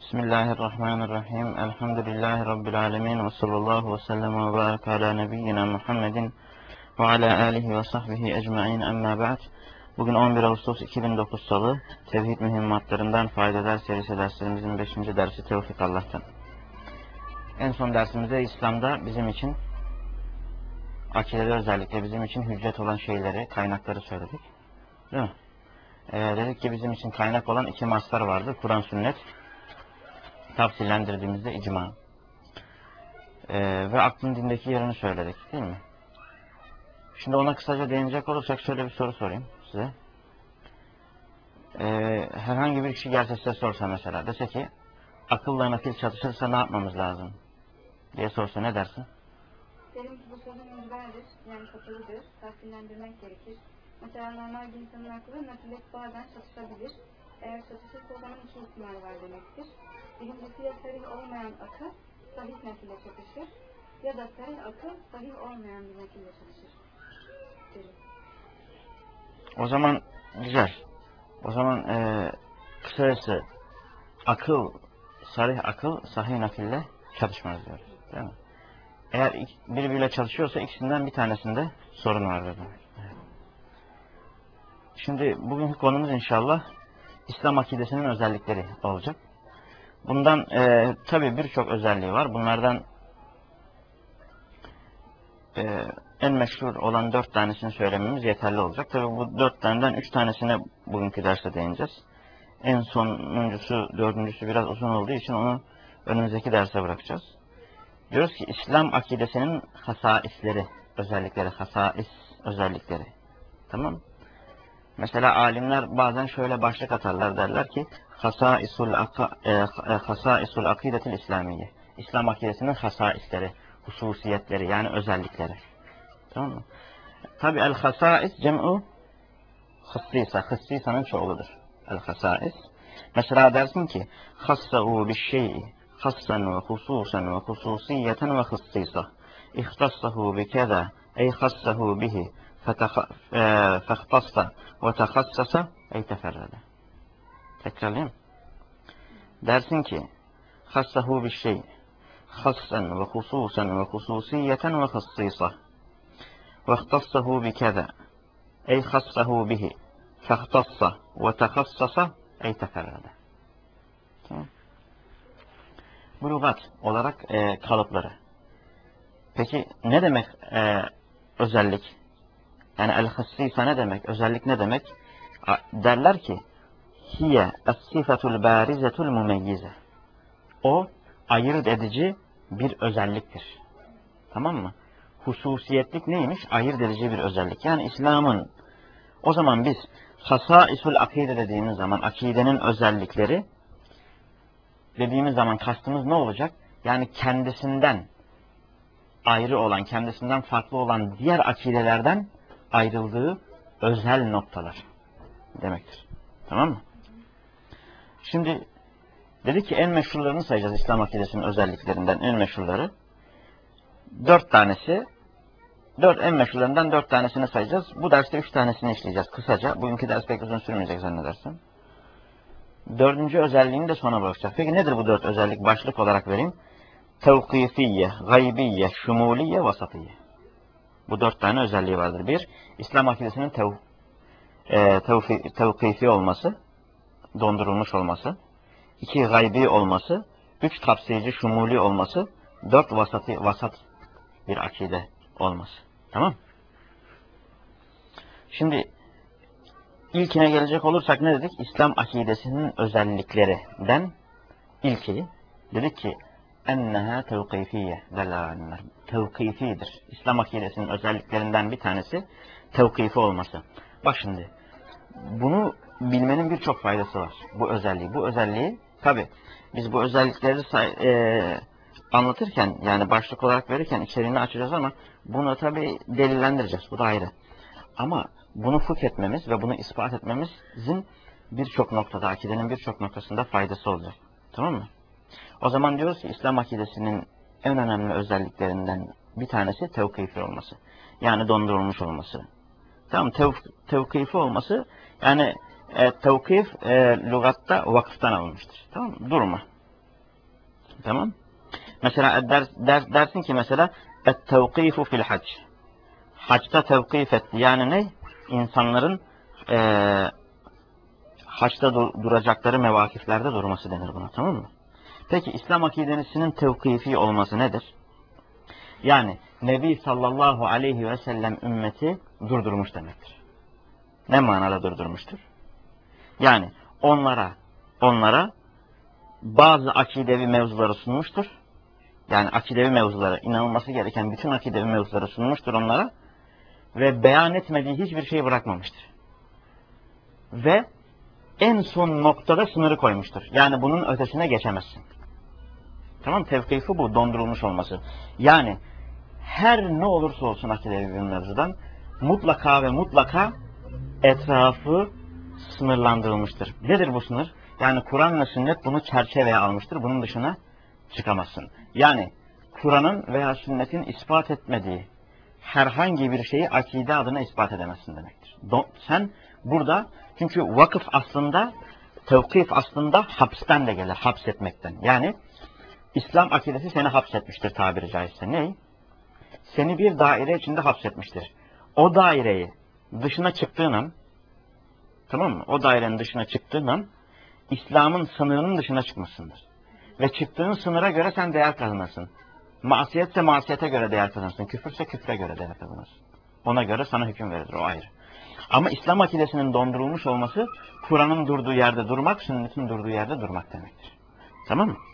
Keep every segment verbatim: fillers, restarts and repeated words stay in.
Bismillahirrahmanirrahim. Elhamdülillahi Rabbil alemin. Ve sallallahu ve sellem ve barik ala nebiyyina Muhammedin ve ala alihi ve sahbihi ecmain. Amma ba'd. Bugün on bir Ağustos iki bin dokuz Salı. Tevhid mühimmatlarından faydalar serisi derslerimizin beşinci dersi Tevfik Allah'tan. En son dersimizde İslam'da bizim için akidede özellikle bizim için hüccet olan şeyleri, kaynakları söyledik. Değil mi? Ee, dedik ki bizim için kaynak olan iki mastar vardı. Kur'an, sünnet. Tafsillendirdiğimizde icma. Ee, ve aklın dindeki yerini söyledik, değil mi? Şimdi ona kısaca değinecek olursak şöyle bir soru sorayım size. Ee, herhangi bir kişi gelse size sorsa mesela, dese ki akılla nakil çatışırsa ne yapmamız lazım diye sorsa ne dersin? Derim ki bu sözün müzberdir, yani kapalıdır, tafsillendirmek gerekir. Mesela normal bir insanın aklı nakille bazen çatışabilir. Eğer çatışırsa o zaman iki ihtimal var demektir. Birincisi ya sarih olmayan akıl sahih nakille çatışır ya da sarih akıl sahih olmayan bir nakille çatışır. Derim. O zaman güzel. O zaman e, kısacası akıl, sarih akıl sahih nakille çatışmaz diyoruz. Değil mi? Eğer birbiriyle çalışıyorsa ikisinden bir tanesinde sorun vardır demek. Şimdi bugünkü konumuz inşallah İslam akidesinin özellikleri olacak. Bundan e, tabii birçok özelliği var. Bunlardan e, en meşhur olan dört tanesini söylememiz yeterli olacak. Tabii bu dört taneden üç tanesine bugünkü derste değineceğiz. En sonuncusu, dördüncüsü biraz uzun olduğu için onu önümüzdeki derse bırakacağız. Diyoruz ki İslam akidesinin hasaisleri, özellikleri, hasais özellikleri. Tamam. Mesela alimler bazen şöyle başlık atarlar, derler ki hasaisul hasaisul akidetil İslamiye. İslam akidesinin hasaisleri, hususiyetleri yani özellikleri. Tamam mı? Tabi el hasais cem'u hıssisa. Hıssisanın çoğuludur. El hasais. Mesela dersin ki hassa'u bi'şşey'i hassan ve hususan ve hususiyeten ve hıssisa. İhtassahu bi keza ey hassahu bihi فَاخْتَصَّ وَتَخَصَّصَ ey teferrede. Tekrarlayayım. Dersin ki hassahu bir şey hassan ve hususan ve hususiyeten ve hıssisa ve ihtassahu bi keza ey hassahu bihi فَاخْتَصَّ وَتَخَصَّصَ ey teferrede. Bu lügat olarak e, kalıpları. Peki ne demek e, özellik? Yani el-hassisa ne demek? Özellik ne demek? Derler ki hiye es-sifetul barizetul mumeyyize. O ayırt edici bir özelliktir. Tamam mı? Hususiyetlik neymiş? Ayırt edici bir özellik. Yani İslam'ın o zaman biz hasaisul akide dediğimiz zaman akidenin özellikleri dediğimiz zaman kastımız ne olacak? Yani kendisinden ayrı olan, kendisinden farklı olan diğer akidelerden ayrıldığı özel noktalar demektir. Tamam mı? Şimdi dedik ki en meşhurlarını sayacağız İslam akidesinin özelliklerinden en meşhurları. Dört tanesi, dört en meşhurlarından dört tanesini sayacağız. Bu derste üç tanesini işleyeceğiz kısaca. Bugünkü ders pek uzun sürmeyecek zannedersem. Dördüncü özelliğini de sona bırakacağız. Peki nedir bu dört özellik? Başlık olarak vereyim. Tevkifiye, gaybiye, şumuliye, vasatiye. Bu dört tane özelliği vardır. Bir, İslam akidesinin tev, e, tevfi, tevkifi olması, dondurulmuş olması. İki, gaybi olması. Üç, kapsayıcı, şumuli olması. Dört, vasati, vasat bir akide olması. Tamam. Şimdi ilkine gelecek olursak ne dedik? İslam akidesinin özelliklerinden ilki dedik ki enneha tevkifiye delalenler. Tevkifidir. İslam akidesinin özelliklerinden bir tanesi tevkifi olması. Bak şimdi bunu bilmenin birçok faydası var. Bu özelliği. Bu özelliği tabi biz bu özellikleri e, anlatırken yani başlık olarak verirken içeriğini açacağız ama bunu tabi delillendireceğiz. Bu da ayrı. Ama bunu fıkh etmemiz ve bunu ispat etmemizin birçok noktada, akidenin birçok noktasında faydası olacak. Tamam mı? O zaman diyoruz ki İslam akidesinin en önemli özelliklerinden bir tanesi tevkifi olması. Yani dondurulmuş olması. Tamam, tev, tevkifi olması yani e, tevkif e, lügatta vakıftan alınmıştır. Tamam mı? Durma. Tamam. Mesela der, der, dersin ki mesela et-tevkifu fil hac. Haçta tevkif etti. Yani ne? İnsanların eee haçta dur duracakları mevakiflerde durması denir buna. Tamam mı? Peki İslam akidesinin tevkifi olması nedir? Yani Nebi sallallahu aleyhi ve sellem ümmeti durdurmuş demektir. Ne manada durdurmuştur? Yani onlara onlara bazı akidevi mevzuları sunmuştur. Yani akidevi mevzuları, inanılması gereken bütün akidevi mevzuları sunmuştur onlara ve beyan etmediği hiçbir şey bırakmamıştır. Ve en son noktada sınırı koymuştur. Yani bunun ötesine geçemezsin. Tamam, tevkifi bu, dondurulmuş olması. Yani her ne olursa olsun akidevi bir mevzudan mutlaka ve mutlaka etrafı sınırlandırılmıştır. Nedir bu sınır? Yani Kur'an ve sünnet bunu çerçeveye almıştır. Bunun dışına çıkamazsın. Yani Kur'an'ın veya sünnetin ispat etmediği herhangi bir şeyi akide adına ispat edemezsin demektir. Sen burada, çünkü vakıf aslında, tevkif aslında hapisten de gelir, hapsetmekten. Yani İslam akidesi seni hapsetmiştir tabiri caizse. Ne? Seni bir daire içinde hapsetmiştir. O daireyi dışına çıktığın an, tamam mı? O dairenin dışına çıktığın an İslam'ın sınırının dışına çıkmışsındır. Ve çıktığın sınıra göre sen değer kazanırsın. Masiyetse masiyete göre değer kazanırsın. Küfürse küfre göre değer kazanırsın. Ona göre sana hüküm verilir, o ayrı. Ama İslam akidesinin dondurulmuş olması, Kur'an'ın durduğu yerde durmak, sünnetin durduğu yerde durmak demektir. Tamam mı?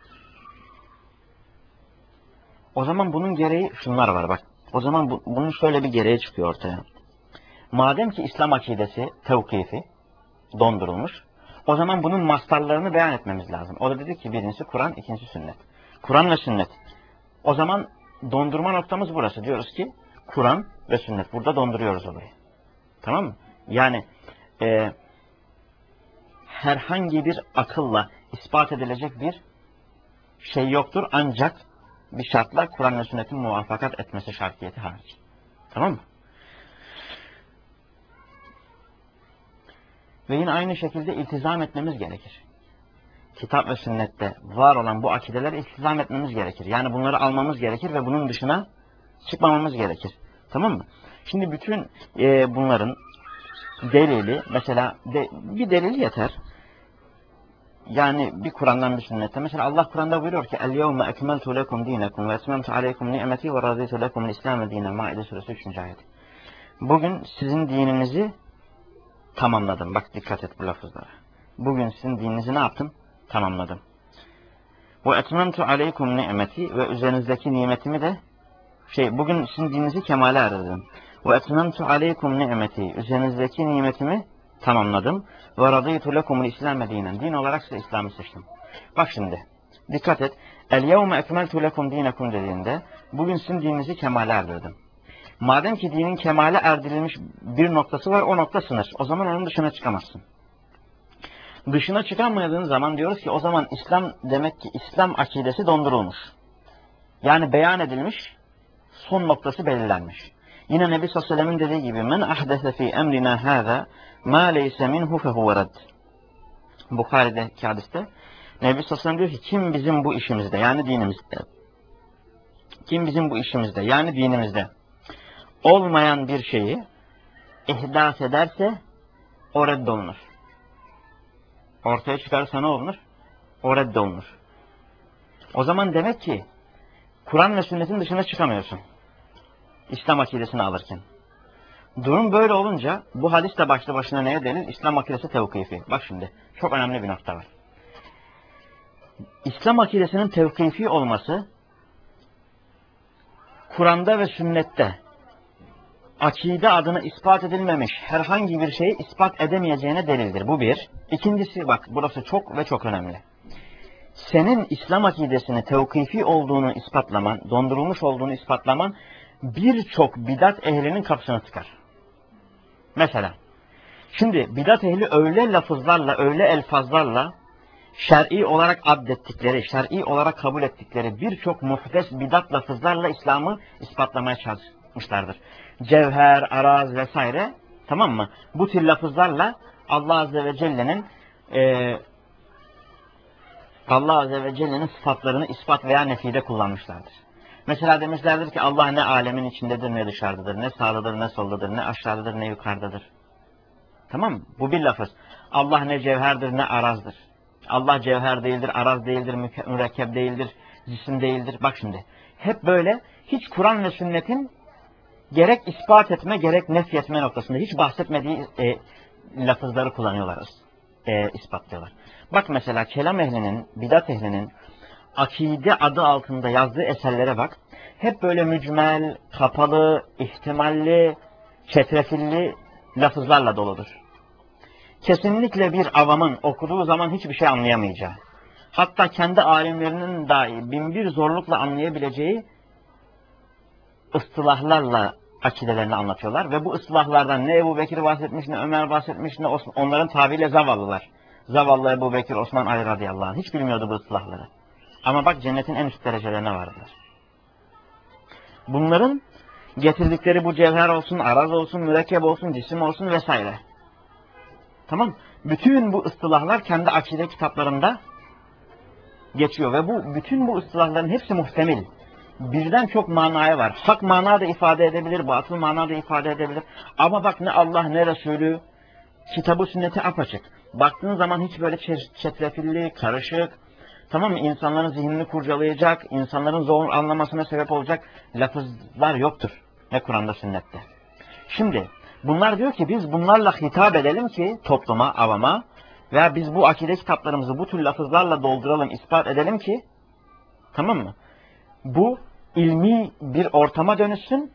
O zaman bunun gereği şunlar var bak. O zaman bu, bunun şöyle bir gereği çıkıyor ortaya. Madem ki İslam akidesi tevkifi, dondurulmuş, o zaman bunun mastarlarını beyan etmemiz lazım. O da dedi ki birincisi Kur'an, ikincisi sünnet. Kur'an ve sünnet. O zaman dondurma noktamız burası. Diyoruz ki Kur'an ve sünnet. Burada donduruyoruz olayı. Tamam mı? Yani e, herhangi bir akılla ispat edilecek bir şey yoktur. Ancak bir şartla Kur'an ve sünnetin muvaffakat etmesi şartiyeti hariç. Tamam mı? Ve yine aynı şekilde iltizam etmemiz gerekir. Kitap ve sünnette var olan bu akidelere iltizam etmemiz gerekir. Yani bunları almamız gerekir ve bunun dışına çıkmamamız gerekir. Tamam mı? Şimdi bütün e, bunların delili, mesela de, bir delil yeter. Yani bir Kur'an'dan bir sünnette. Mesela Allah Kur'an'da buyuruyor ki El-yevme ekmeltu lekum dinekum ve etmemtu aleykum ni'meti ve raditu lekum l-İslam'e dinen. Maide suresi üçüncü ayet. Bugün sizin dininizi tamamladım. Bak dikkat et bu lafızlara. Bugün sizin dininizi ne yaptım? Tamamladım. Ve etmemtu aleykum ni'meti ve üzerinizdeki nimetimi de şey bugün sizin dininizi kemale erdirdim. Ve etmemtu aleykum ni'meti, üzerinizdeki nimetimi tamamladım. Ve radıytu lekumul İslam'e dinen. Din olarak size İslam'ı seçtim. Bak şimdi dikkat et. El yevme ekmeltu lekum dinekum dediğinde bugün sizin dininizi kemale erdirdim. Madem ki dinin kemale erdirilmiş bir noktası var, o nokta sınır. O zaman onun dışına çıkamazsın. Dışına çıkamadığın zaman diyoruz ki o zaman İslam, demek ki İslam akidesi dondurulmuş. Yani beyan edilmiş, son noktası belirlenmiş. Yine Nebi sallallahu aleyhi ve sellem'in dediği gibi men ahdese fi emrina hâzâ mâ leyse minhu fehuve redd. Bukhari'deki hadiste Nebi sallallahu aleyhi ve sellem diyor ki kim bizim bu işimizde, yani dinimizde, kim bizim bu işimizde, yani dinimizde olmayan bir şeyi ihdas ederse o reddolunur. Ortaya çıkarsa ne olunur? O reddolunur. O zaman demek ki Kur'an ve sünnetin dışına çıkamıyorsun. İslam akidesini alırken. Durum böyle olunca bu hadis de başlı başına neye delil? İslam akidesi tevkifi. Bak şimdi çok önemli bir nokta var. İslam akidesinin tevkifi olması Kur'an'da ve sünnette akide adına ispat edilmemiş herhangi bir şeyi ispat edemeyeceğine delildir. Bu bir. İkincisi bak burası çok ve çok önemli. Senin İslam akidesini tevkifi olduğunu ispatlaman, dondurulmuş olduğunu ispatlaman birçok bidat ehlinin kapısını tıkar. Mesela şimdi bidat ehli öyle lafızlarla, öyle elfazlarla şer'i olarak addettikleri, şer'i olarak kabul ettikleri birçok muhdes bidat lafızlarla İslam'ı ispatlamaya çalışmışlardır. Cevher, araz vesaire, tamam mı? Bu tür lafızlarla Allah Azze ve Celle'nin e, Allah Azze ve Celle'nin sıfatlarını ispat veya nefide kullanmışlardır. Mesela demişlerdir ki Allah ne alemin içindedir ne dışarıdadır, ne sağdadır ne soldadır, ne aşağıdadır ne yukarıdadır. Tamam mı? Bu bir lafız. Allah ne cevherdir ne arazdır. Allah cevher değildir, araz değildir, mürekkep değildir, cisim değildir. Bak şimdi. Hep böyle hiç Kur'an ve sünnetin gerek ispat etme gerek nefyetme noktasında hiç bahsetmediği e, lafızları kullanıyorlar. E, ispatlıyorlar. Bak mesela kelam ehlinin, bidat ehlinin akide adı altında yazdığı eserlere bak. Hep böyle mücmel, kapalı, ihtimalli, çetrefilli lafızlarla doludur. Kesinlikle bir avamın okuduğu zaman hiçbir şey anlayamayacağı, hatta kendi alimlerinin dahi binbir zorlukla anlayabileceği ıstılahlarla akidelerini anlatıyorlar. Ve bu ıstılahlardan ne Ebu Bekir bahsetmiş, ne Ömer bahsetmiş, ne Osman, onların tabiriyle zavallılar. Zavallı Ebu Bekir, Osman, Ali radıyallahu anh. Hiç bilmiyordu bu ıstılahları. Ama bak cennetin en üst derecelerine vardılar. Bunların getirdikleri bu cevher olsun, araz olsun, mürekkep olsun, cisim olsun vesaire. Tamam. Bütün bu ıstılahlar kendi akide kitaplarında geçiyor ve bu bütün bu ıstılahların hepsi muhtemel. Birden çok manaya var. Hak mana da ifade edebilir, batıl mana da ifade edebilir. Ama bak ne Allah ne Resulü, kitabı sünneti apaçık. Baktığın zaman hiç böyle çetrefilli, karışık, tamam mı? İnsanların zihnini kurcalayacak, insanların zor anlamasına sebep olacak lafızlar yoktur. Ne Kur'an'da sünnette. Şimdi bunlar diyor ki biz bunlarla hitap edelim ki topluma, avama veya biz bu akide kitaplarımızı bu tür lafızlarla dolduralım, ispat edelim ki, tamam mı? Bu ilmi bir ortama dönüşsün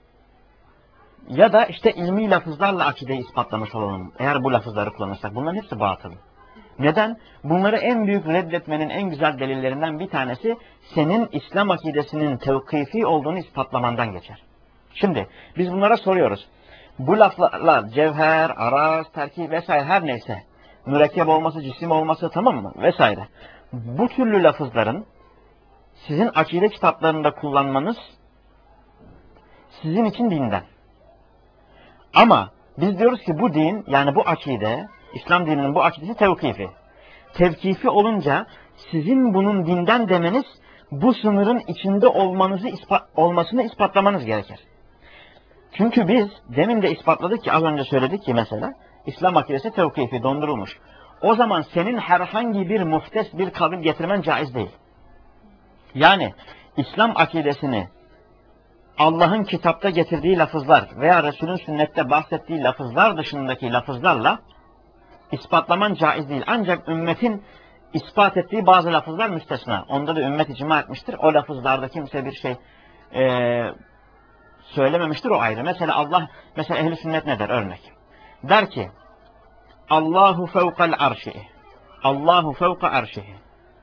ya da işte ilmi lafızlarla akideyi ispatlamış olalım. Eğer bu lafızları kullanırsak bunların hepsi batıl. Neden? Bunları en büyük reddetmenin en güzel delillerinden bir tanesi senin İslam akidesinin tevkifi olduğunu ispatlamandan geçer. Şimdi biz bunlara soruyoruz. Bu laflar cevher, araz, terkip vesaire her neyse, mürekkep olması, cisim olması, tamam mı? Vesaire. Bu türlü lafızların sizin akide kitaplarında kullanmanız sizin için dinden. Ama biz diyoruz ki bu din, yani bu akide, İslam dininin bu akidesi tevkifi. Tevkifi olunca sizin bunun dinden demeniz bu sınırın içinde olmanızı ispat, olmasını ispatlamanız gerekir. Çünkü biz demin de ispatladık ki, az önce söyledik ki mesela İslam akidesi tevkifi, dondurulmuş. O zaman senin herhangi bir muhtes bir kavil getirmen caiz değil. Yani İslam akidesini Allah'ın kitapta getirdiği lafızlar veya Resul'ün sünnette bahsettiği lafızlar dışındaki lafızlarla ispatlaman caiz değil. Ancak ümmetin ispat ettiği bazı lafızlar müstesna. Onda da ümmet icma etmiştir. O lafızlarda kimse bir şey e, söylememiştir, o ayrı. Mesela Allah, mesela ehl-i sünnet ne der? Örnek. Der ki Allahu fevkal arşi. Allahu fevka arşihi.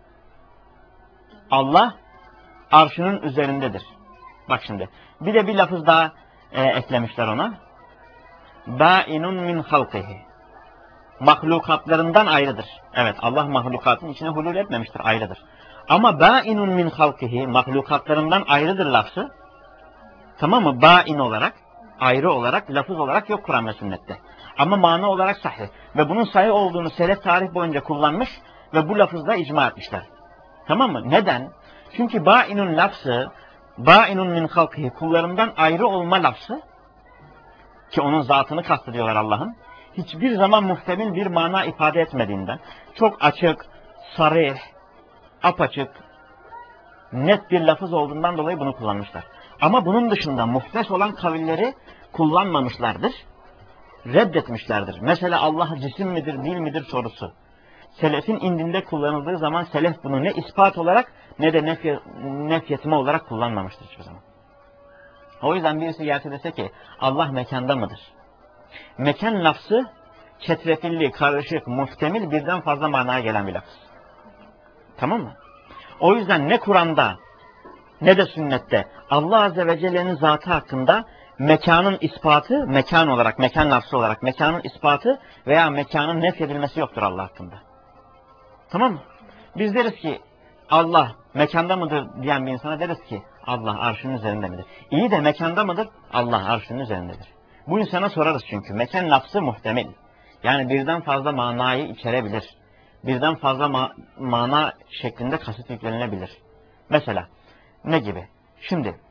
Allah arşının üzerindedir. Bak şimdi. Bir de bir lafız daha e, eklemişler ona. Bâinun min halkihi. Mahlukatlarından ayrıdır. Evet, Allah mahlukatın içine hulul etmemiştir, ayrıdır. Ama bâinun min halkihi, mahlukatlarından ayrıdır lafzı. Tamam mı? Bâin olarak, ayrı olarak, lafız olarak yok Kur'an ve sünnette. Ama mana olarak sahih. Ve bunun sahih olduğunu selef tarih boyunca kullanmış ve bu lafızla icma etmişler. Tamam mı? Neden? Çünkü bâinun lafzı, bâinun min halkihi, kullarından ayrı olma lafzı, ki onun zatını kastediyorlar Allah'ın, hiçbir zaman muhtemel bir mana ifade etmediğinden, çok açık, sarih, apaçık, net bir lafız olduğundan dolayı bunu kullanmışlar. Ama bunun dışında muhtes olan kavilleri kullanmamışlardır, reddetmişlerdir. Mesela Allah cisim midir, değil midir sorusu. Selefin indinde kullanıldığı zaman selef bunu ne ispat olarak ne de nefy nefyetme olarak kullanmamıştır hiçbir zaman. O yüzden birisi gelse dese ki Allah mekanda mıdır? Mekan lafzı çetrefilli, karışık, muhtemel, birden fazla manaya gelen bir lafız. Tamam mı? O yüzden ne Kur'an'da ne de sünnette Allah Azze ve Celle'nin zatı hakkında mekanın ispatı, mekan olarak, mekan lafzı olarak mekanın ispatı veya mekanın nefyedilmesi yoktur Allah hakkında. Tamam mı? Biz deriz ki Allah mekanda mıdır diyen bir insana deriz ki Allah arşının üzerinde midir? İyi de mekanda mıdır? Allah arşının üzerindedir. Bu insana sorarız çünkü. Mekan lafzı muhtemel. Yani birden fazla manayı içerebilir. birden fazla ma mana şeklinde kasıt yüklenilebilir. Mesela ne gibi? Şimdi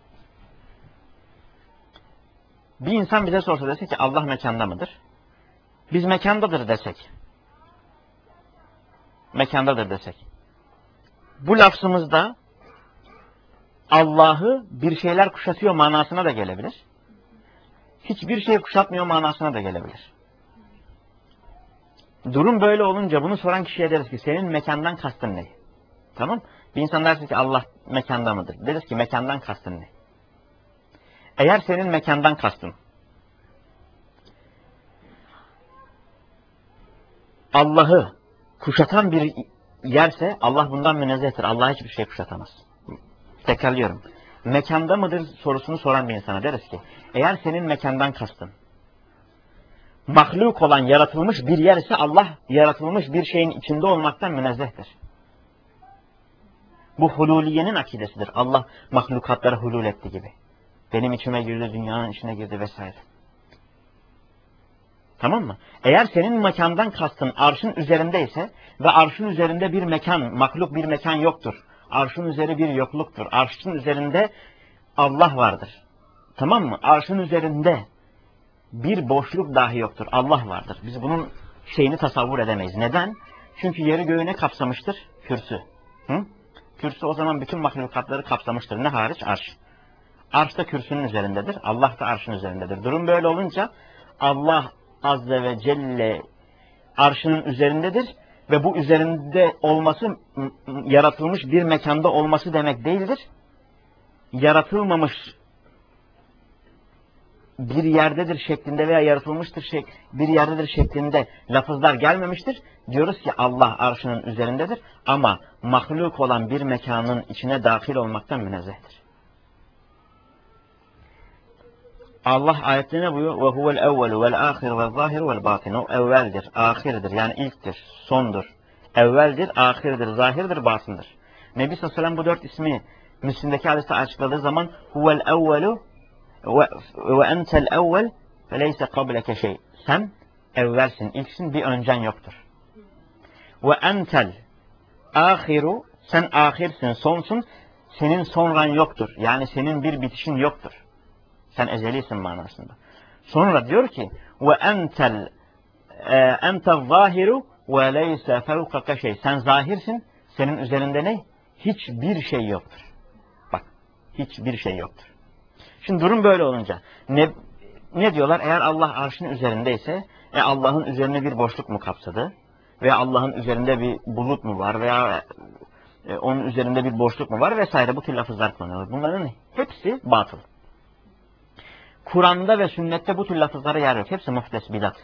bir insan bize sorsa dese ki Allah mekanda mıdır? Biz mekandadır desek. Mekandadır desek. Bu lafzımızda Allah'ı bir şeyler kuşatıyor manasına da gelebilir. Hiçbir şey kuşatmıyor manasına da gelebilir. Durum böyle olunca bunu soran kişiye deriz ki senin mekandan kastın ne? Tamam? Bir insan derse ki Allah mekanda mıdır? Deriz ki mekandan kastın ne? Eğer senin mekandan kastın Allah'ı kuşatan bir yerse Allah bundan münezzehtir. Allah hiçbir şey kuşatamaz. Tekrarlıyorum. Mekanda mıdır sorusunu soran bir insana deriz ki eğer senin mekandan kastın mahluk olan yaratılmış bir yer ise Allah yaratılmış bir şeyin içinde olmaktan münezzehtir. Bu hululiyenin akidesidir. Allah mahlukatlara hulul etti gibi. Benim içime girdi, dünyanın içine girdi vesaire. Tamam mı? Eğer senin mekandan kastın arşın üzerindeyse ve arşın üzerinde bir mekan, mahluk bir mekan yoktur. Arşın üzeri bir yokluktur. Arşın üzerinde Allah vardır. Tamam mı? Arşın üzerinde bir boşluk dahi yoktur. Allah vardır. Biz bunun şeyini tasavvur edemeyiz. Neden? Çünkü yeri göğü ne kapsamıştır? Kürsü. Hı? Kürsü o zaman bütün mahlukatları kapsamıştır. Ne hariç? Arş. Arş da kürsünün üzerindedir. Allah da arşın üzerindedir. Durum böyle olunca Allah Azze ve Celle arşının üzerindedir ve bu üzerinde olması yaratılmış bir mekanda olması demek değildir. Yaratılmamış bir yerdedir şeklinde veya yaratılmıştır şek bir yerdedir şeklinde lafızlar gelmemiştir. Diyoruz ki Allah arşının üzerindedir ama mahluk olan bir mekanın içine dahil olmaktan münezzehtir. Allah ayetlerine buyuruyor ve huvel evvelu vel ahir vel zahir vel batin. O evveldir, ahirdir yani ilktir, sondur. Evveldir, ahirdir, zahirdir, batındır. Nebi sallallahu aleyhi ve sellem bu dört ismi Müslim'deki hadiste açıkladığı zaman huvel evvelu ve entel evvel fe leyse kableke şey. Sen evvelsin, ilksin, bir öncen yoktur. Ve entel ahiru, sen ahirsin, sonsun, senin sonran yoktur. Yani senin bir bitişin yoktur. Sen ezelisin manasında. Sonra diyor ki ve entel entel zahiru ve leyse fevkaka şey. Sen zahirsin, senin üzerinde ne? Hiçbir şey yoktur. Bak, hiçbir şey yoktur. Şimdi durum böyle olunca ne ne diyorlar? Eğer Allah arşın üzerindeyse e Allah'ın üzerine bir boşluk mu kapsadı? Veya Allah'ın üzerinde bir bulut mu var? Veya e, onun üzerinde bir boşluk mu var? Vesaire bu tür lafızlar kullanıyorlar. Bunların hepsi batıl. Kur'an'da ve sünnette bu tür lafızlara yer yok. Hepsi muhtes, bidat.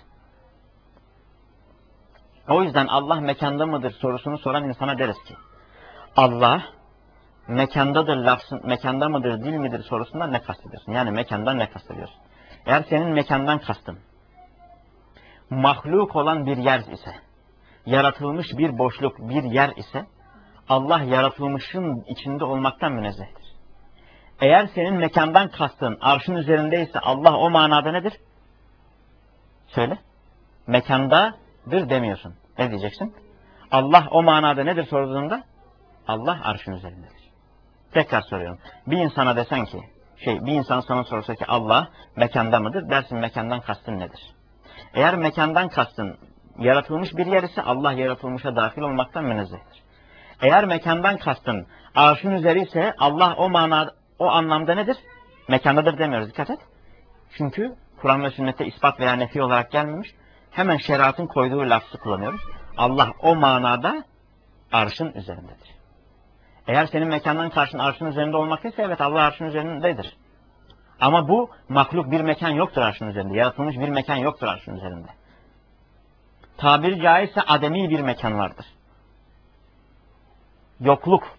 O yüzden Allah mekanda mıdır sorusunu soran insana deriz ki Allah mekandadır lafzın, mekanda mıdır, dil midir sorusundan ne kastediyorsun? Yani mekandan ne kastediyorsun? Eğer senin mekandan kastın mahluk olan bir yer ise, yaratılmış bir boşluk, bir yer ise Allah yaratılmışın içinde olmaktan münezzehtir. Eğer senin mekandan kastın arşın üzerindeyse Allah o manada nedir? Söyle. Mekandadır demiyorsun. Ne diyeceksin? Allah o manada nedir sorduğunda? Allah arşın üzerindedir. Tekrar soruyorum. Bir insana desen ki, şey, bir insan sana sorsa ki Allah mekanda mıdır? Dersin mekandan kastın nedir? Eğer mekandan kastın yaratılmış bir yer ise Allah yaratılmışa dahil olmaktan münezzehtir. Eğer mekandan kastın arşın üzeri ise Allah o manada, o anlamda nedir? Mekandadır demiyoruz. Dikkat et. Çünkü Kur'an ve sünnette ispat veya nefi olarak gelmemiş. Hemen şeriatın koyduğu lafzı kullanıyoruz. Allah o manada arşın üzerindedir. Eğer senin mekandan karşın arşın üzerinde olmak ise evet Allah arşın üzerindedir. Ama bu mahluk bir mekan yoktur arşın üzerinde. Yaratılmış bir mekan yoktur arşın üzerinde. Tabiri caizse ademi bir mekan vardır. Yokluk.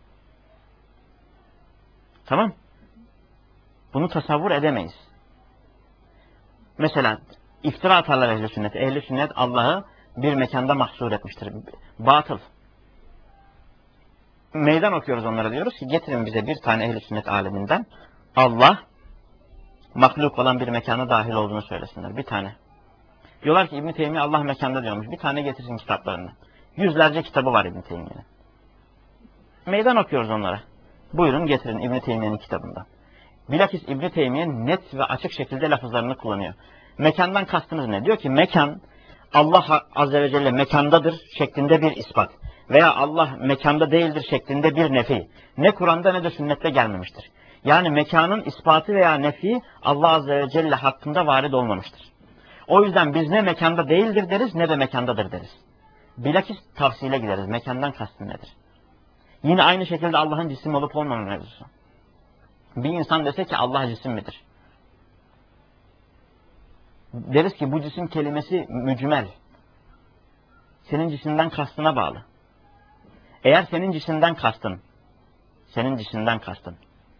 Tamam? Bunu tasavvur edemeyiz. Mesela iftira atarlar ehl-i sünnet. Ehl-i sünnet Allah'ı bir mekanda mahsur etmiştir. Batıl. Meydan okuyoruz onlara, diyoruz ki getirin bize bir tane ehl-i sünnet aleminden Allah mahluk olan bir mekana dahil olduğunu söylesinler. Bir tane. Diyorlar ki İbn-i Teymiye Allah mekanda diyormuş. Bir tane getirsin kitaplarından. Yüzlerce kitabı var İbn Teymiye'nin. Meydan okuyoruz onlara. Buyurun getirin İbn Teymiye'nin kitabından. Bilakis İbn Teymiye net ve açık şekilde lafızlarını kullanıyor. Mekandan kastınız ne? Diyor ki mekan Allah Azze ve Celle mekandadır şeklinde bir ispat. Veya Allah mekanda değildir şeklinde bir nefi. Ne Kur'an'da ne de sünnette gelmemiştir. Yani mekanın ispatı veya nefi Allah Azze ve Celle hakkında varid olmamıştır. O yüzden biz ne mekanda değildir deriz ne de mekandadır deriz. Bilakis tavsile gideriz. Mekandan kastın nedir? Yine aynı şekilde Allah'ın cisim olup olmama mevzusu. Bir insan dese ki Allah cisim midir? Deriz ki bu cisim kelimesi mücmel. Senin cisimden kastına bağlı. Eğer senin cisimden kastın, senin cisimden kastın,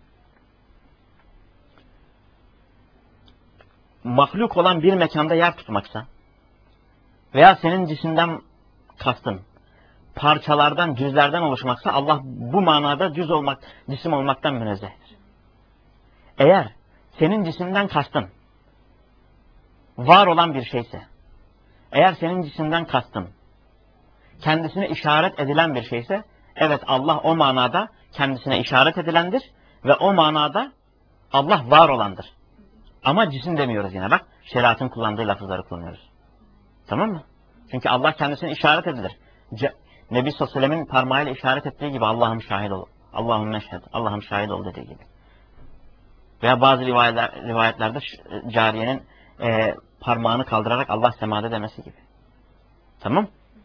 mahluk olan bir mekanda yer tutmaksa veya senin cisimden kastın parçalardan, cüzlerden oluşmaksa Allah bu manada cüz olmak, cisim olmaktan münezzehtir. Eğer senin cisimden kastın var olan bir şeyse, eğer senin cisimden kastın kendisine işaret edilen bir şeyse, evet Allah o manada kendisine işaret edilendir ve o manada Allah var olandır. Ama cisim demiyoruz yine bak, şeriatın kullandığı lafızları kullanıyoruz. Tamam mı? Çünkü Allah kendisine işaret edilir. Ce Nebi sallallahu aleyhi ve sellem'in parmağıyla işaret ettiği gibi Allah'ım şahit ol, Allah'ım meşhed, Allah'ım şahit ol dediği gibi. Veya bazı rivayetler, rivayetlerde cariyenin e, parmağını kaldırarak Allah semada demesi gibi. Tamam?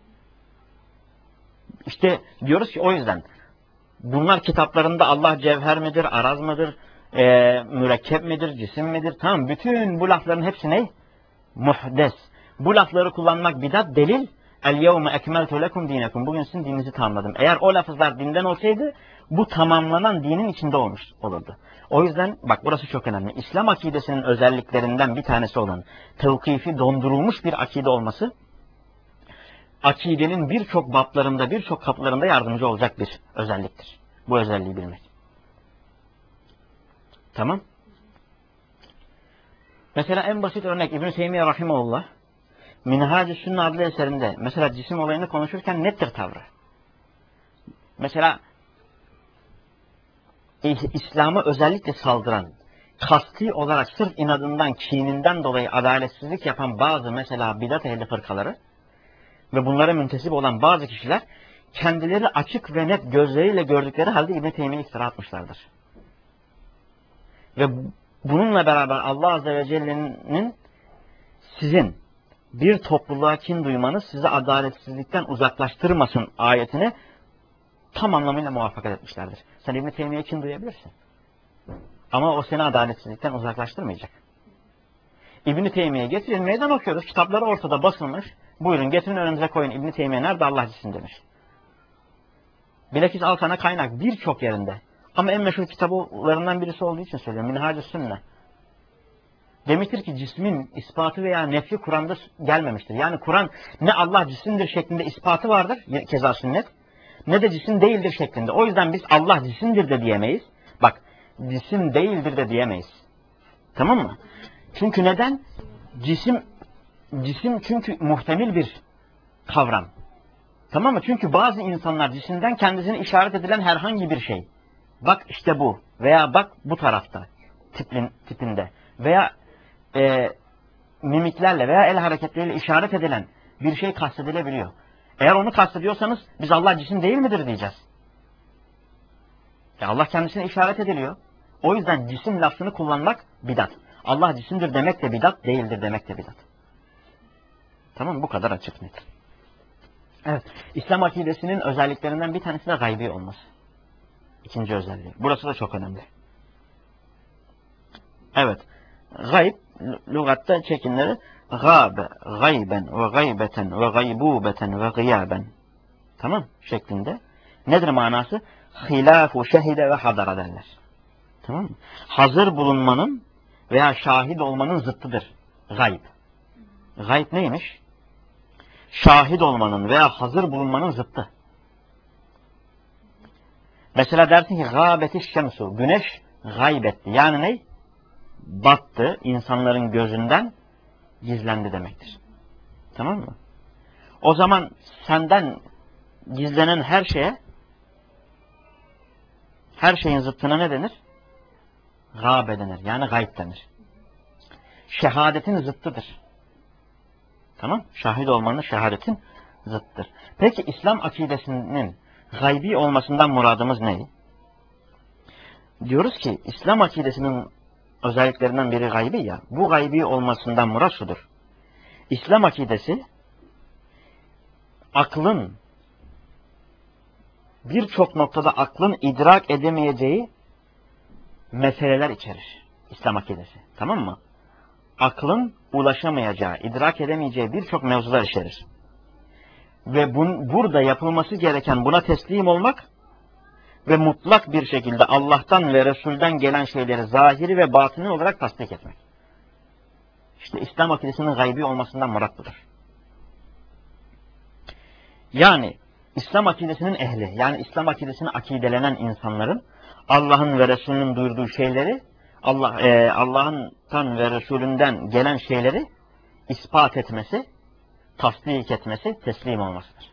İşte diyoruz ki o yüzden bunlar kitaplarında Allah cevher midir, araz mıdır, e, mürekkep midir, cisim midir? Tamam, bütün bu lafların hepsi ne? Muhdes. Bu lafları kullanmak bidat, delil. El yevme ekmeltu lekum dinekum. Bugün sizin dininizi tamamladım. Eğer o lafızlar dinden olsaydı bu tamamlanan dinin içinde olmuş olurdu. O yüzden bak burası çok önemli. İslam akidesinin özelliklerinden bir tanesi olan tevkifi dondurulmuş bir akide olması akidenin birçok bablarında, birçok kapılarında yardımcı olacak bir özelliktir. Bu özelliği bilmek. Tamam. Mesela en basit örnek İbn-i Teymiye Rahimahullah Minhaj-ı Sünne adlı eserinde mesela cisim olayını konuşurken nettir tavrı. Mesela İslam'a özellikle saldıran, kasti olarak sırf inadından, kininden dolayı adaletsizlik yapan bazı mesela bidat ehli fırkaları ve bunlara müntesip olan bazı kişiler kendileri açık ve net gözleriyle gördükleri halde İbn-i Teymiye'ye iftira atmışlardır. Ve bununla beraber Allah Azze ve Celle'nin sizin bir topluluğa kin duymanız sizi adaletsizlikten uzaklaştırmasın ayetine tam anlamıyla muvaffakat etmişlerdir. Sen İbn-i Teymiye'ye kin duyabilirsin. Ama o seni adaletsizlikten uzaklaştırmayacak. İbn-i Teymiye'ye getirin, meydan okuyoruz. Kitapları ortada basılmış. Buyurun getirin önünüze koyun. İbn-i Teymiye nerede? Allah cisim demiş. Bilakis al sana kaynak birçok yerinde. Ama en meşhur kitaplarından birisi olduğu için söylüyorum. Minhaj-ı Sünne. Demiştir ki cismin ispatı veya nefi Kur'an'da gelmemiştir. Yani Kur'an ne Allah cisimdir şeklinde ispatı vardır, keza sünnet, ne de cisim değildir şeklinde. O yüzden biz Allah cisimdir de diyemeyiz. Bak, cisim değildir de diyemeyiz. Tamam mı? Çünkü neden? Cisim, cisim çünkü muhtemel bir kavram. Tamam mı? Çünkü bazı insanlar cisimden kendisine işaret edilen herhangi bir şey. Bak işte bu veya bak bu tarafta tipin, tipinde veya e, mimiklerle veya el hareketleriyle işaret edilen bir şey kastedilebiliyor. Eğer onu kastediyorsanız biz Allah cisim değil midir diyeceğiz. Ya Allah kendisine işaret ediliyor. O yüzden cisim lafını kullanmak bidat. Allah cisimdir demek de bidat, değildir demek de bidat. Tamam mı? Bu kadar açık net. Evet. İslam akidesinin özelliklerinden bir tanesi de gaybi olması. İkinci özelliği. Burası da çok önemli. Evet. Gayb, lügatta çekinleri gâbe, gayben ve gaybeten ve gaybûbeten ve gıyaben. Tamam şeklinde. Nedir manası? Hilâfu şehide ve hadara derler. Tamam mı? Hazır bulunmanın veya şahit olmanın zıttıdır. Gayb. Gayb neymiş? Şahit olmanın veya hazır bulunmanın zıttı. Mesela dersin ki gâbeti şemsu. Güneş gaybetti. Yani ne? Battı. İnsanların gözünden gizlendi demektir. Tamam mı? O zaman senden gizlenen her şeye, her şeyin zıttına ne denir? Gâbe denir. Yani gayb denir. Şehadetin zıttıdır. Tamam? Şahit olmanın şehadetin zıttıdır. Peki İslam akidesinin gaybi olmasından muradımız ne? Diyoruz ki İslam akidesinin özelliklerinden biri gaybi ya. Bu gaybi olmasından murat şudur. İslam akidesi aklın birçok noktada aklın idrak edemeyeceği meseleler içerir. İslam akidesi. Tamam mı? Aklın ulaşamayacağı, idrak edemeyeceği birçok mevzular içerir. Ve bun, burada yapılması gereken buna teslim olmak ve mutlak bir şekilde Allah'tan ve Resul'den gelen şeyleri zahiri ve batini olarak tasdik etmek. İşte İslam akidesinin gaybi olmasından murat budur. Yani İslam akidesinin ehli, yani İslam akidesini akidelenen insanların Allah'ın ve Resulünün duyurduğu şeyleri, Allah e, Allah'tan ve Resulünden gelen şeyleri ispat etmesi, tasdik etmesi, teslim olmasıdır.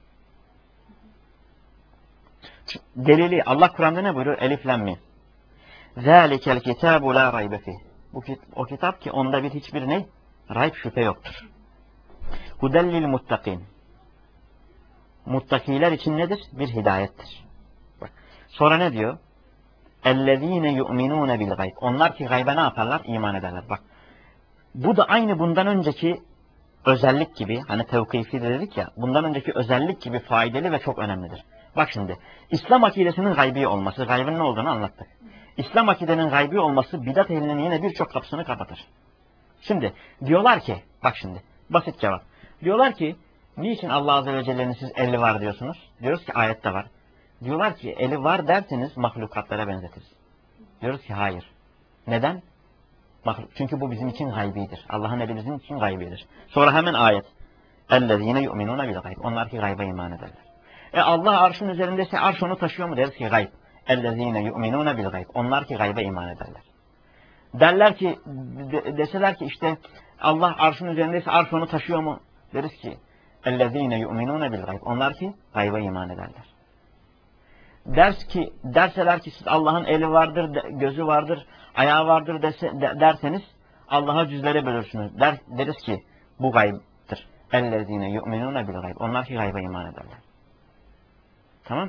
Delili Allah Kur'an'da ne buyuruyor? Elif lam mim. Zalikel kitabu la raybe fih. Bu o kitap ki onda bir hiçbir ne? Rayb, şüphe yoktur. Hudellil muttakin. Muttakiler için nedir? Bir hidayettir. Bak. Sonra ne diyor? Ellezine yu'minune bil gayb. Onlar ki gaybe ne yaparlar? İman ederler. Bak. Bu da aynı bundan önceki özellik gibi, hani tevkifi dedik ya, bundan önceki özellik gibi faydalı ve çok önemlidir. Bak şimdi, İslam akidesinin gaybi olması, gaybın ne olduğunu anlattık. İslam akidenin gaybi olması bidat ehlinin yine birçok kapısını kapatır. Şimdi diyorlar ki, bak şimdi, basit cevap. Diyorlar ki, niçin Allah Azze ve Celle'nin siz eli var diyorsunuz? Diyoruz ki ayette var. Diyorlar ki eli var derseniz mahlukatlara benzetiriz. Diyoruz ki hayır. Neden? Çünkü bu bizim için gaybidir. Allah'ın eli bizim için gaybidir. Sonra hemen ayet. اَلَّذ۪ينَ يُؤْمِنُونَ بِالْغَيْبِ. Onlar ki gayba iman ederler. E Allah arşın üzerindeyse arş onu taşıyor mu? Deriz ki gayb. اَلَّذ۪ينَ يُؤْمِنُونَ بِالْغَيْبِ. Onlar ki gayba iman ederler. Derler ki, de, deseler ki işte Allah arşın üzerindeyse arş onu taşıyor mu? Deriz ki اَلَّذ۪ينَ يُؤْمِنُونَ بِالْغَيْبِ. Onlar ki gayba iman ederler. Ders ki, derseler ki siz Allah'ın eli vardır, gözü vardır, ayağı vardır dese, de, derseniz Allah'a cüzlere bölürsünüz. Der, deriz ki bu gaybdır. اَلَّذ۪ينَ يُؤْمِنُونَ بِالْغَيْبِ. Onlar ki gayba iman ederler. Tamam.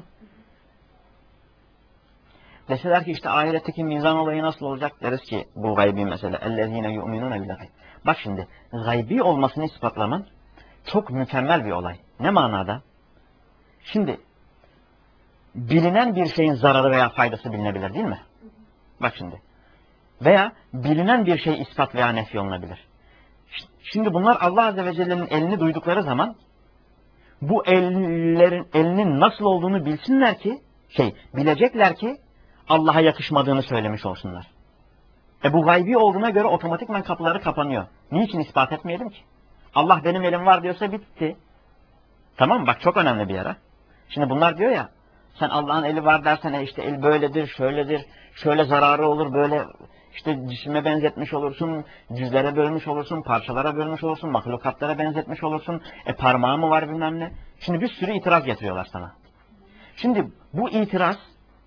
Deseler ki işte ahiretteki mizan olayı nasıl olacak? Deriz ki bu gaybi mesele. اَلَّذ۪ينَ يُؤْمِنُونَ بِالْغَيْبِ. Bak şimdi gaybi olmasını ispatlaman çok mükemmel bir olay. Ne manada? Şimdi bilinen bir şeyin zararı veya faydası bilinebilir değil mi? Bak şimdi. Veya bilinen bir şey ispat veya nefi olunabilir. Şimdi bunlar Allah Azze ve Celle'nin elini duydukları zaman bu ellerin elinin nasıl olduğunu bilsinler ki, şey, bilecekler ki Allah'a yakışmadığını söylemiş olsunlar. E bu gaybi olduğuna göre otomatikman kapıları kapanıyor. Niçin ispat etmeyelim ki? Allah benim elim var diyorsa bitti. Tamam mı? Bak çok önemli bir yere. Şimdi bunlar diyor ya, sen Allah'ın eli var dersen e işte el böyledir, şöyledir, şöyle zararı olur, böyle işte cisime benzetmiş olursun, cüzlere bölmüş olursun, parçalara bölmüş olursun, mahlukatlara benzetmiş olursun, e parmağı mı var bilmem ne. Şimdi bir sürü itiraz getiriyorlar sana. Şimdi bu itiraz,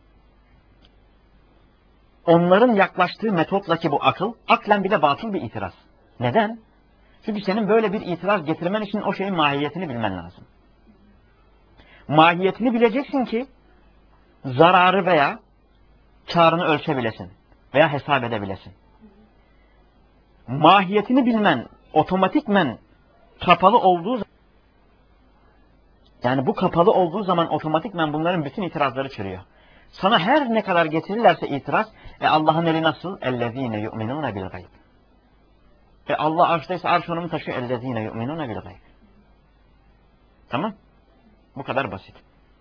onların yaklaştığı metotla ki bu akıl, aklen bile batıl bir itiraz. Neden? Çünkü senin böyle bir itiraz getirmen için o şeyin mahiyetini bilmen lazım. Mahiyetini bileceksin ki zararı veya kârını ölçebilesin veya hesap edebilesin. Mahiyetini bilmen otomatikmen kapalı olduğu zaman, yani bu kapalı olduğu zaman otomatikmen bunların bütün itirazları çürüyor. Sana her ne kadar getirirlerse itiraz, e Allah'ın eli nasıl? اَلَّذ۪ينَ يُؤْمِنُونَ بِالْغَيْبِ. E Allah arştaysa arş onu mu taşıyor? اَلَّذ۪ينَ يُؤْمِنُونَ بِالْغَيْبِ. Tamam? Bu kadar basit.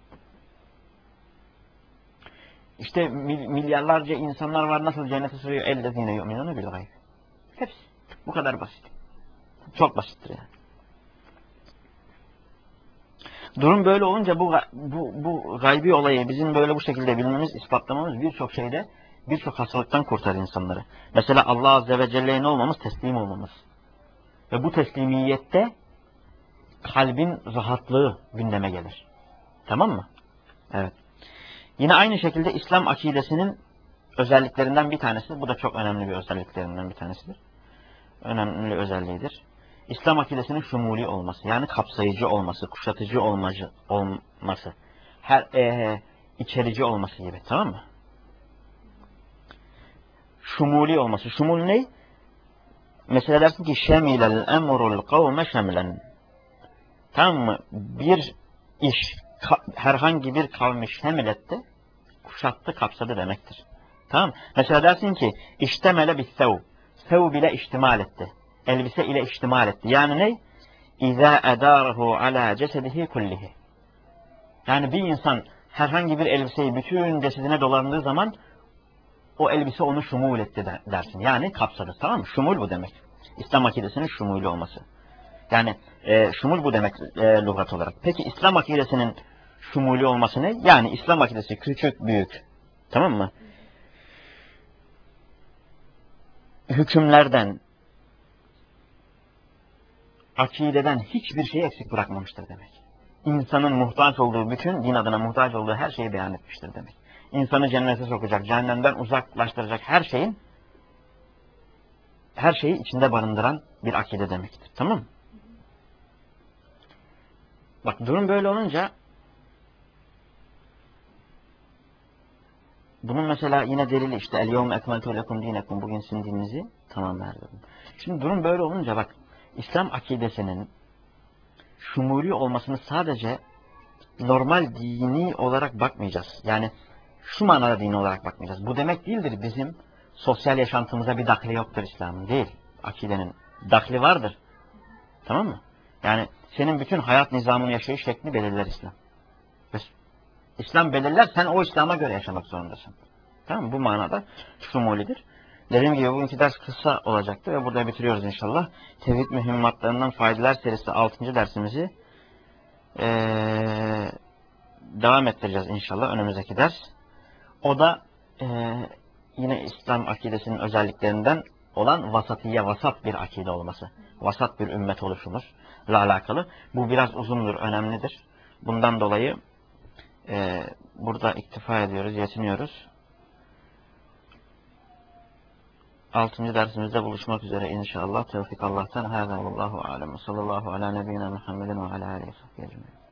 İşte milyarlarca insanlar var, nasıl cennete sığıyor? اَلَّذ۪ينَ يُؤْمِنُونَ بِالْغَيْبِ. Hepsi. Bu kadar basit. Çok basittir yani. Durum böyle olunca bu, bu, bu gaybi olayı bizim böyle bu şekilde bilmemiz, ispatlamamız birçok şeyde, birçok hastalıktan kurtarır insanları. Mesela Allah Azze ve Celle'ye ne olmamız? Teslim olmamız. Ve bu teslimiyette kalbin rahatlığı gündeme gelir. Tamam mı? Evet. Yine aynı şekilde İslam akidesinin özelliklerinden bir tanesi, bu da çok önemli bir özelliklerinden bir tanesidir. Önemli özelliğidir. İslam akidesinin şumuli olması, yani kapsayıcı olması, kuşatıcı olmacı, olması, her e, içerici olması gibi, tamam mı? Şumuli olması. Şumul ne? Mesela dersin ki şemilel emrul kavme şemlen. Tamam mı? Bir iş herhangi bir kavmi şemil etti, kuşattı, kapsadı demektir. Tamam mı? Mesela dersin ki iştemele bis sev. Sev bile iştimal etti. Elbise ile iştimal etti. Yani ne? İza edarahu ala cesedihi kullihi. Yani bir insan herhangi bir elbiseyi bütün cesedine dolandığı zaman o elbise onu şumul etti dersin. Yani kapsadı. Tamam mı? Şumul bu demek. İslam akidesinin şumulü olması. Yani e, şumul bu demek e, lügat olarak. Peki İslam akidesinin şumulü olması ne? Yani İslam akidesi küçük, büyük. Tamam mı? Hükümlerden, akideden hiçbir şeyi eksik bırakmamıştır demek. İnsanın muhtaç olduğu, bütün din adına muhtaç olduğu her şeyi beyan etmiştir demek. İnsanı cennete sokacak, cehennemden uzaklaştıracak her şeyin, her şeyi içinde barındıran bir akide demektir. Tamam mı? Bak durum böyle olunca, bunun mesela yine delili işte el yevme ekmeltu lekum dinekum, bugün sizin dininizi tamamladım. Şimdi durum böyle olunca bak, İslam akidesinin şumuli olmasını sadece normal dini olarak bakmayacağız. Yani şu manada dini olarak bakmayacağız. Bu demek değildir bizim sosyal yaşantımıza bir dahli yoktur İslam'ın. Değil. Akidenin dahli vardır. Tamam mı? Yani senin bütün hayat nizamını yaşayış şeklini belirler İslam. İslam belirler, sen o İslam'a göre yaşamak zorundasın. Tamam mı? Bu manada şumulidir. Dediğim gibi bugünkü ders kısa olacaktı ve burada bitiriyoruz inşallah. Tevhid mühimmatlarından faydalar serisi altıncı dersimizi ee, devam ettireceğiz inşallah önümüzdeki ders. O da ee, yine İslam akidesinin özelliklerinden olan vasatiye, vasat bir akide olması. Vasat bir ümmet oluşumuzla alakalı. Bu biraz uzundur, önemlidir. Bundan dolayı Ee, burada iktifa ediyoruz, yetiniyoruz. Altıncı dersimizde buluşmak üzere inşallah. Tevfik Allah'tan. Hâzâ vallahu alem. Sallallahu ala nebiyyina Muhammedin ve ala aleyhi ve sahbihi ecmaîn.